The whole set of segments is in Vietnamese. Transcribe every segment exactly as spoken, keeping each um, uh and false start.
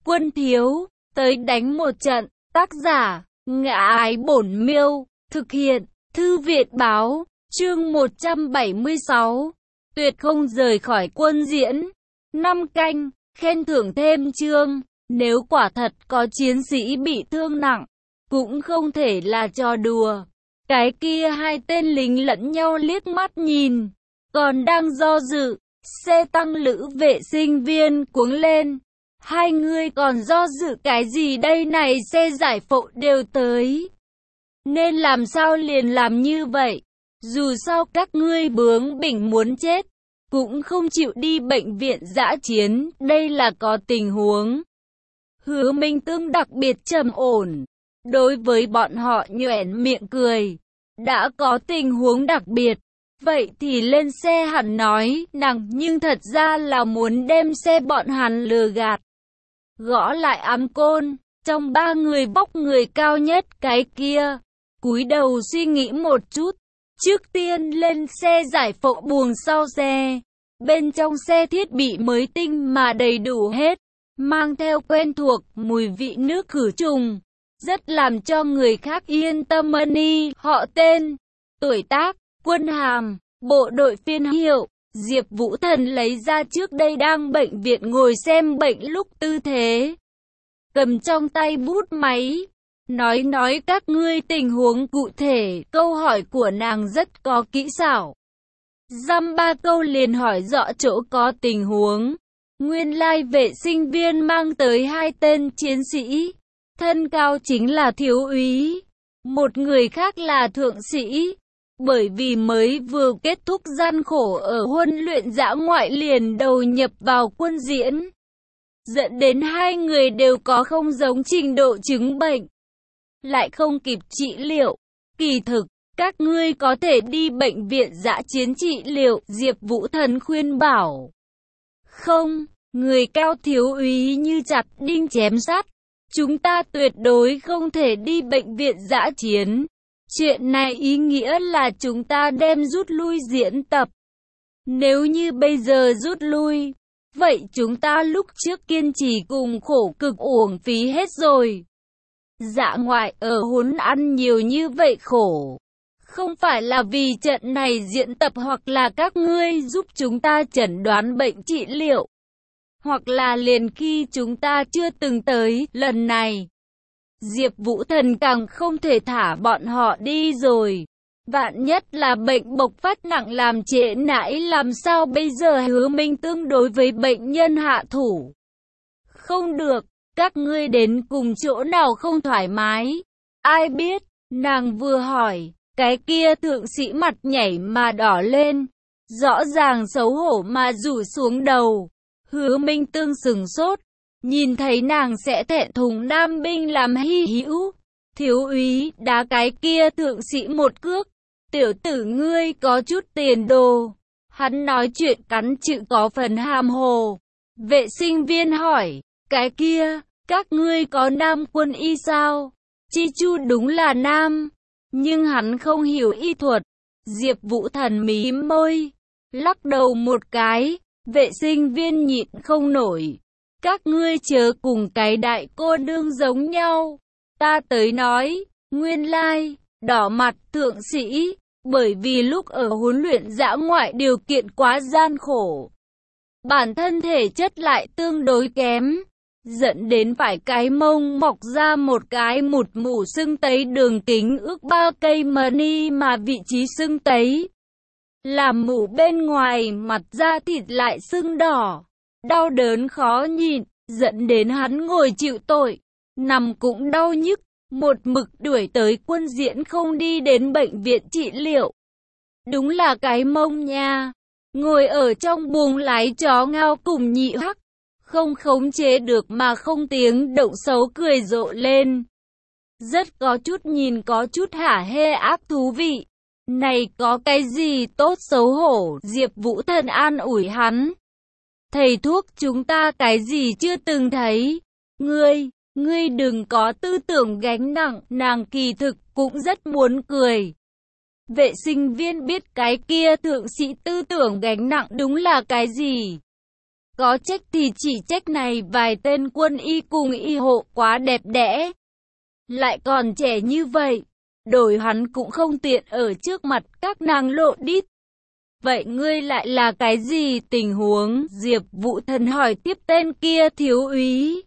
Quân thiếu, tới đánh một trận. Tác giả, Ngã Ái Bổn Miêu. Thực hiện, Thư viện báo. Chương một trăm bảy mươi sáu. Tuyệt không rời khỏi quân diễn. Năm canh, khen thưởng thêm chương. Nếu quả thật có chiến sĩ bị thương nặng, cũng không thể là trò đùa. Cái kia hai tên lính lẫn nhau liếc mắt nhìn, còn đang do dự. Xe tăng lữ vệ sinh viên cuống lên. Hai người còn do dự cái gì đây này, xe giải phẫu đều tới. Nên làm sao liền làm như vậy. Dù sao các ngươi bướng bỉnh muốn chết, cũng không chịu đi bệnh viện dã chiến. Đây là có tình huống. Hứa Minh Tương đặc biệt trầm ổn. Đối với bọn họ nhoẻn miệng cười. Đã có tình huống đặc biệt, vậy thì lên xe hẳn nói nàng, nhưng thật ra là muốn đem xe bọn hắn lừa gạt. Gõ lại ám côn, trong ba người vóc người cao nhất cái kia, cúi đầu suy nghĩ một chút. Trước tiên lên xe giải phẫu buồng sau xe. Bên trong xe thiết bị mới tinh mà đầy đủ hết, mang theo quen thuộc mùi vị nước khử trùng, rất làm cho người khác yên tâm. Money, họ tên, tuổi tác, quân hàm, bộ đội phiên hiệu. Diệp Vũ Thần lấy ra trước đây đang bệnh viện ngồi xem bệnh lúc tư thế, cầm trong tay bút máy, nói nói các ngươi tình huống cụ thể. Câu hỏi của nàng rất có kỹ xảo, dăm ba câu liền hỏi rõ chỗ có tình huống. Nguyên lai vệ sinh viên mang tới hai tên chiến sĩ, thân cao chính là thiếu úy, một người khác là thượng sĩ. Bởi vì mới vừa kết thúc gian khổ ở huấn luyện dã ngoại liền đầu nhập vào quân diễn, dẫn đến hai người đều có không giống trình độ chứng bệnh, lại không kịp trị liệu. Kỳ thực, các ngươi có thể đi bệnh viện dã chiến trị liệu, Diệp Vũ Thần khuyên bảo. Không, người cao thiếu úy như chặt đinh chém sắt. Chúng ta tuyệt đối không thể đi bệnh viện dã chiến. Chuyện này ý nghĩa là chúng ta đem rút lui diễn tập. Nếu như bây giờ rút lui, vậy chúng ta lúc trước kiên trì cùng khổ cực uổng phí hết rồi. Dã ngoại ở huấn ăn nhiều như vậy khổ, không phải là vì trận này diễn tập, hoặc là các ngươi giúp chúng ta chẩn đoán bệnh trị liệu, hoặc là liền khi chúng ta chưa từng tới lần này. Diệp Vũ Thần càng không thể thả bọn họ đi rồi. Vạn nhất là bệnh bộc phát nặng làm trễ nải làm sao bây giờ? Hứa Minh Tương đối với bệnh nhân hạ thủ. Không được, các ngươi đến cùng chỗ nào không thoải mái? Ai biết? Nàng vừa hỏi, cái kia thượng sĩ mặt nhảy mà đỏ lên, rõ ràng xấu hổ mà rủ xuống đầu. Hứa Minh Tương sừng sốt, nhìn thấy nàng sẽ thẹn thùng nam binh làm hy hữu. Thiếu úy đá cái kia thượng sĩ một cước. Tiểu tử ngươi có chút tiền đồ. Hắn nói chuyện cắn chữ có phần hàm hồ. Vệ sinh viên hỏi, cái kia, các ngươi có nam quân y sao? Chi Chu đúng là nam, nhưng hắn không hiểu y thuật. Diệp Vũ Thần mím môi, lắc đầu một cái. Vệ sinh viên nhịn không nổi. Các ngươi chớ cùng cái đại cô nương giống nhau. Ta tới nói, nguyên lai, đỏ mặt thượng sĩ, bởi vì lúc ở huấn luyện dã ngoại điều kiện quá gian khổ, bản thân thể chất lại tương đối kém, dẫn đến phải cái mông mọc ra một cái mụt mủ sưng tấy đường kính ước ba cây money, mà vị trí sưng tấy làm mủ bên ngoài, mặt da thịt lại sưng đỏ, đau đớn khó nhịn, dẫn đến hắn ngồi chịu tội, nằm cũng đau nhức, một mực đuổi tới quân diễn không đi đến bệnh viện trị liệu. Đúng là cái mông nha, ngồi ở trong buồng lái chó ngao cùng nhị hắc, không khống chế được mà không tiếng động xấu cười rộ lên. Rất có chút nhìn có chút hả hê ác thú vị. Này có cái gì tốt xấu hổ? Diệp Vũ Thần an ủi hắn. Thầy thuốc chúng ta cái gì chưa từng thấy. Ngươi, ngươi đừng có tư tưởng gánh nặng. Nàng kỳ thực cũng rất muốn cười. Vệ sinh viên biết cái kia thượng sĩ tư tưởng gánh nặng đúng là cái gì. Có trách thì chỉ trách này vài tên quân y cùng y hộ quá đẹp đẽ. Lại còn trẻ như vậy, đổi hắn cũng không tiện ở trước mặt các nàng lộ đít. Vậy ngươi lại là cái gì tình huống? Diệp Vũ Thần hỏi tiếp tên kia thiếu úy.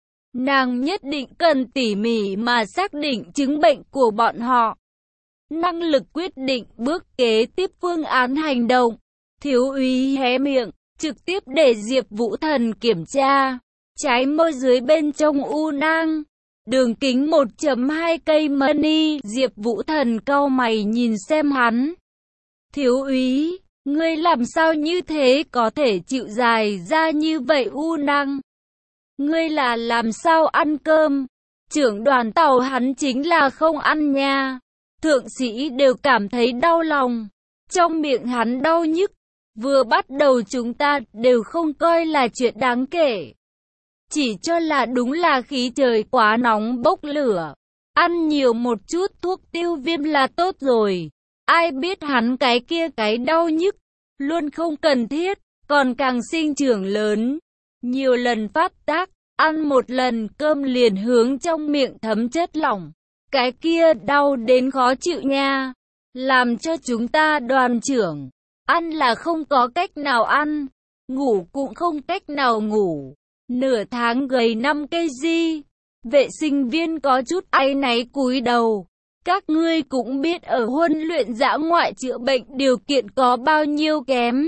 Nàng nhất định cần tỉ mỉ mà xác định chứng bệnh của bọn họ. Năng lực quyết định bước kế tiếp phương án hành động. Thiếu úy hé miệng, trực tiếp để Diệp Vũ Thần kiểm tra. Trái môi dưới bên trong u nang. Đường kính một phẩy hai cây mani. Diệp Vũ Thần cau mày nhìn xem hắn. Thiếu úy, ngươi làm sao như thế có thể chịu dài ra như vậy u nang? Ngươi là làm sao ăn cơm? Trưởng đoàn tàu hắn chính là không ăn nha. Thượng sĩ đều cảm thấy đau lòng. Trong miệng hắn đau nhức. Vừa bắt đầu chúng ta đều không coi là chuyện đáng kể. Chỉ cho là đúng là khí trời quá nóng bốc lửa. Ăn nhiều một chút thuốc tiêu viêm là tốt rồi. Ai biết hắn cái kia cái đau nhức. Luôn không cần thiết. Còn càng sinh trưởng lớn. Nhiều lần phát tác. Ăn một lần cơm liền hướng trong miệng thấm chất lỏng. Cái kia đau đến khó chịu nha. Làm cho chúng ta đoàn trưởng. Ăn là không có cách nào ăn. Ngủ cũng không cách nào ngủ. Nửa tháng gầy năm cây di. Vệ sinh viên có chút áy náy cúi đầu. Các ngươi cũng biết ở huấn luyện dã ngoại chữa bệnh điều kiện có bao nhiêu kém.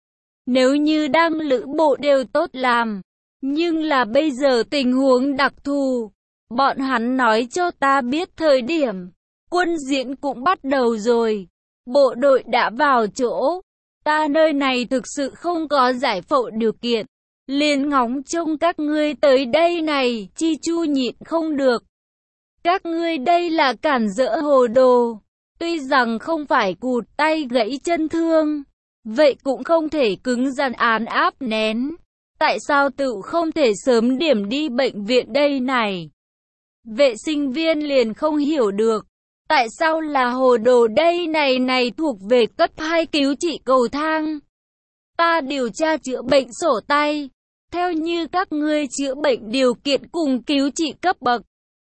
Nếu như đang lữ bộ đều tốt làm. Nhưng là bây giờ tình huống đặc thù. Bọn hắn nói cho ta biết thời điểm. Quân diễn cũng bắt đầu rồi. Bộ đội đã vào chỗ. Ta nơi này thực sự không có giải phẫu điều kiện. Liền ngóng trông các ngươi tới đây này. Chi Chu nhịn không được. Các ngươi đây là cản rỡ hồ đồ. Tuy rằng không phải cụt tay gãy chân thương. Vậy cũng không thể cứng rắn án áp nén. Tại sao tự không thể sớm điểm đi bệnh viện đây này? Vệ sinh viên liền không hiểu được. Tại sao là hồ đồ đây này này thuộc về cấp hai cứu trị cầu thang? Ta điều tra chữa bệnh sổ tay. Theo như các ngươi chữa bệnh điều kiện cùng cứu trị cấp bậc.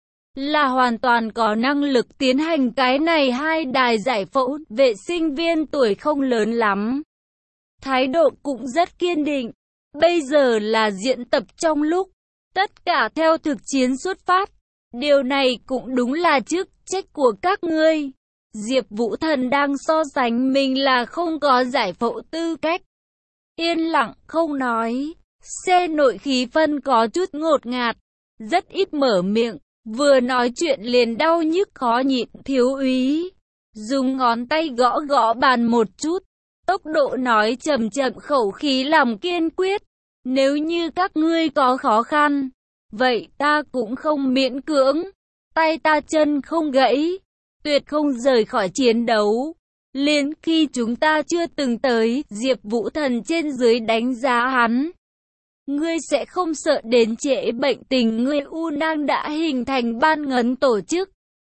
Là hoàn toàn có năng lực tiến hành cái này hai đài giải phẫu. Vệ sinh viên tuổi không lớn lắm. Thái độ cũng rất kiên định. Bây giờ là diễn tập trong lúc. Tất cả theo thực chiến xuất phát. Điều này cũng đúng là chức trách của các ngươi. Diệp Vũ Thần đang so sánh mình là không có giải phẫu tư cách. Yên lặng không nói. Xe nội khí phân có chút ngột ngạt. Rất ít mở miệng. Vừa nói chuyện liền đau nhức khó nhịn. Thiếu úy dùng ngón tay gõ gõ bàn một chút. Tốc độ nói chậm chậm, khẩu khí lòng kiên quyết. Nếu như các ngươi có khó khăn, vậy ta cũng không miễn cưỡng. Tay ta chân không gãy, tuyệt không rời khỏi chiến đấu. Liền khi chúng ta chưa từng tới, Diệp Vũ Thần trên dưới đánh giá hắn. Ngươi sẽ không sợ đến trễ bệnh tình. Ngươi u nang đã hình thành ban ngấn tổ chức.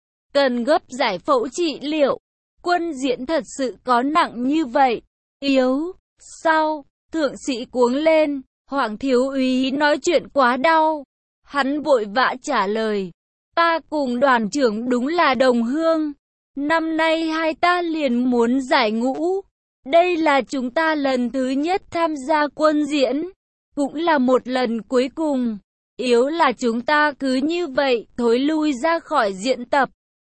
Cần gấp giải phẫu trị liệu. Quân diễn thật sự có nặng như vậy? Yếu, sao? Thượng sĩ cuống lên. Hoàng thiếu úy nói chuyện quá đau. Hắn vội vã trả lời. Ta cùng đoàn trưởng đúng là đồng hương. Năm nay hai ta liền muốn giải ngũ. Đây là chúng ta lần thứ nhất tham gia quân diễn. Cũng là một lần cuối cùng. Yếu là chúng ta cứ như vậy thối lui ra khỏi diễn tập.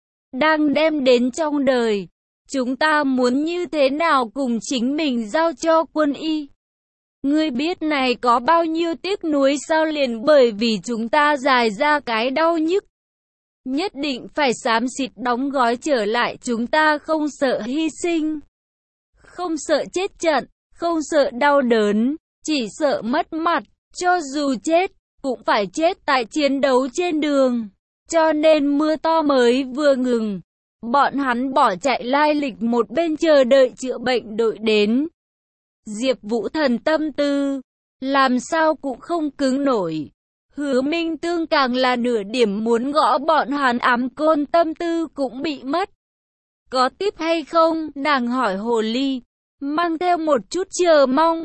Đang đem đến trong đời. Chúng ta muốn như thế nào cùng chính mình giao cho quân y. Ngươi biết này có bao nhiêu tiếc nuối sao, liền bởi vì chúng ta dài ra cái đau nhức. Nhất định phải xám xịt đóng gói trở lại. Chúng ta không sợ hy sinh. Không sợ chết trận. Không sợ đau đớn. Chỉ sợ mất mặt. Cho dù chết, cũng phải chết tại chiến đấu trên đường. Cho nên mưa to mới vừa ngừng. Bọn hắn bỏ chạy lai lịch một bên chờ đợi chữa bệnh đội đến. Diệp Vũ Thần tâm tư, làm sao cũng không cứng nổi. Hứa Minh Tương càng là nửa điểm muốn gõ bọn hắn ám côn, tâm tư cũng bị mất. Có tiếp hay không? Nàng hỏi hồ ly, mang theo một chút chờ mong.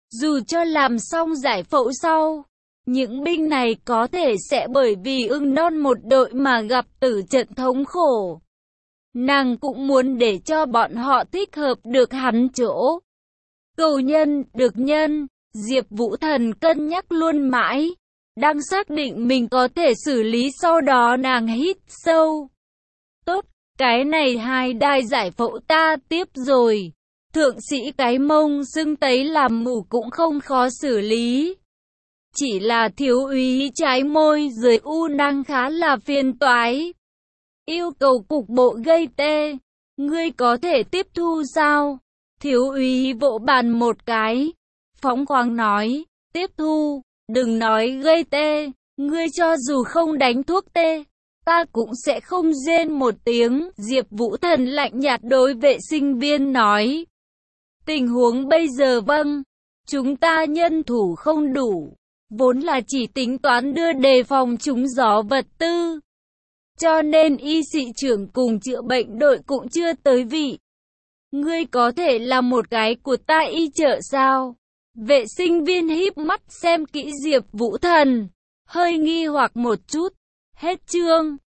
Dù cho làm xong giải phẫu sau, những binh này có thể sẽ bởi vì ưng non một đội mà gặp tử trận thống khổ. Nàng cũng muốn để cho bọn họ thích hợp được hắn chỗ. Cầu nhân, được nhân, Diệp Vũ Thần cân nhắc luôn mãi, đang xác định mình có thể xử lý, sau đó nàng hít sâu. Tốt, cái này hai đai giải phẫu ta tiếp rồi. Thượng sĩ cái mông sưng tấy làm mù cũng không khó xử lý. Chỉ là thiếu úy trái môi dưới u năng khá là phiền toái. Yêu cầu cục bộ gây tê. Ngươi có thể tiếp thu sao? Thiếu úy vỗ bàn một cái. Phóng khoáng nói, tiếp thu, đừng nói gây tê. Ngươi cho dù không đánh thuốc tê, ta cũng sẽ không rên một tiếng. Diệp Vũ Thần lạnh nhạt đối vệ sinh viên nói. Tình huống bây giờ vâng, chúng ta nhân thủ không đủ, vốn là chỉ tính toán đưa đề phòng trúng gió vật tư. Cho nên y sĩ trưởng cùng chữa bệnh đội cũng chưa tới vị. Ngươi có thể làm một cái của ta y trợ sao? Vệ sinh viên híp mắt xem kỹ Diệp Vũ Thần, hơi nghi hoặc một chút. Hết chương.